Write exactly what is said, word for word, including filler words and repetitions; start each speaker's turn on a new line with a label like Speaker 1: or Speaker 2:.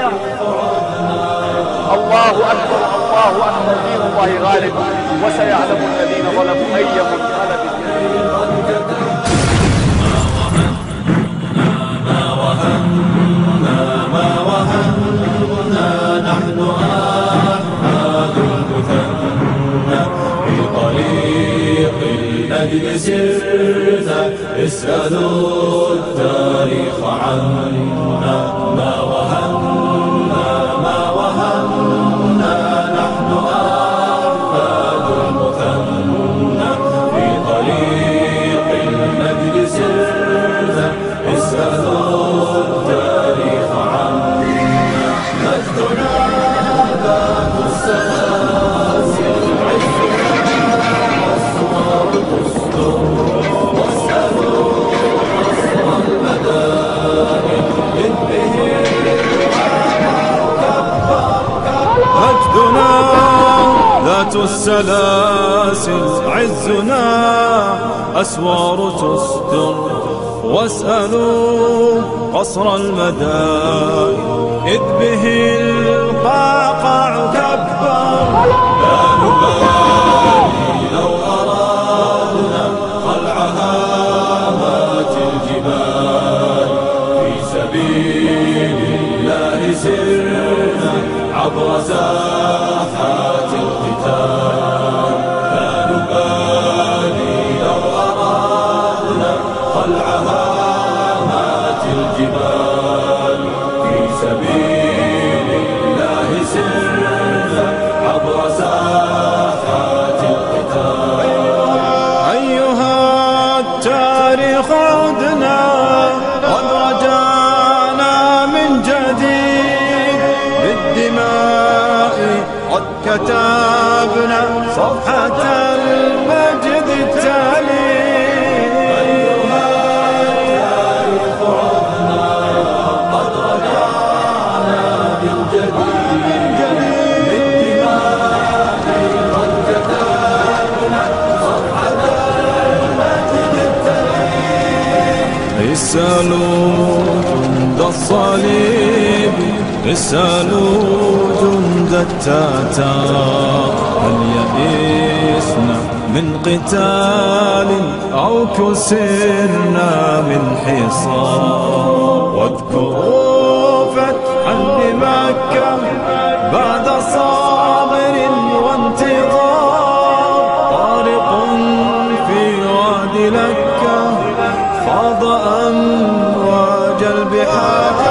Speaker 1: الله أكبر الله أكبر، دين الله غالب، وسيعلم الذين ظلموا أي منقلب.
Speaker 2: ما وهنا ما وهنا نحن أحمد المثنى، في طريق النجد سرنا اسألوا التاريخ عنا. ما وهنا ما وهنا نحن أحمد المثنى، في طريق النجد سرنا اسألوا التاريخ عنا. مجدنا ذات السلاسل عزنا أسوار تستر، واسألوا قصر المدائن إذ به مجدنا ذات السلاسل عزنا أسوار تستر، واسألوا قصر المدائن إذ به القعقاع كبر. لا نبالي لو أرادنا خلع هامات الجبال، في سبيل الله سرنا عبر ساحات القتال. لا نبالي لو أرادنا خلع هامات الجبال، في سبيل الله سرنا عبر ساحات القتال. أيها التاريخ عدنا قد رجعنا من جديد، بالدماء قد كتبنا صفحة المجد التالي. اسألوا جند الصليب اسألوا جند التتار، هل يئسنا من قتال أو كسرنا من حصار. واذكروا فتحا بمكة بعد صابر وانتظار، طارق في وادي لكة خاض أمواج البحار.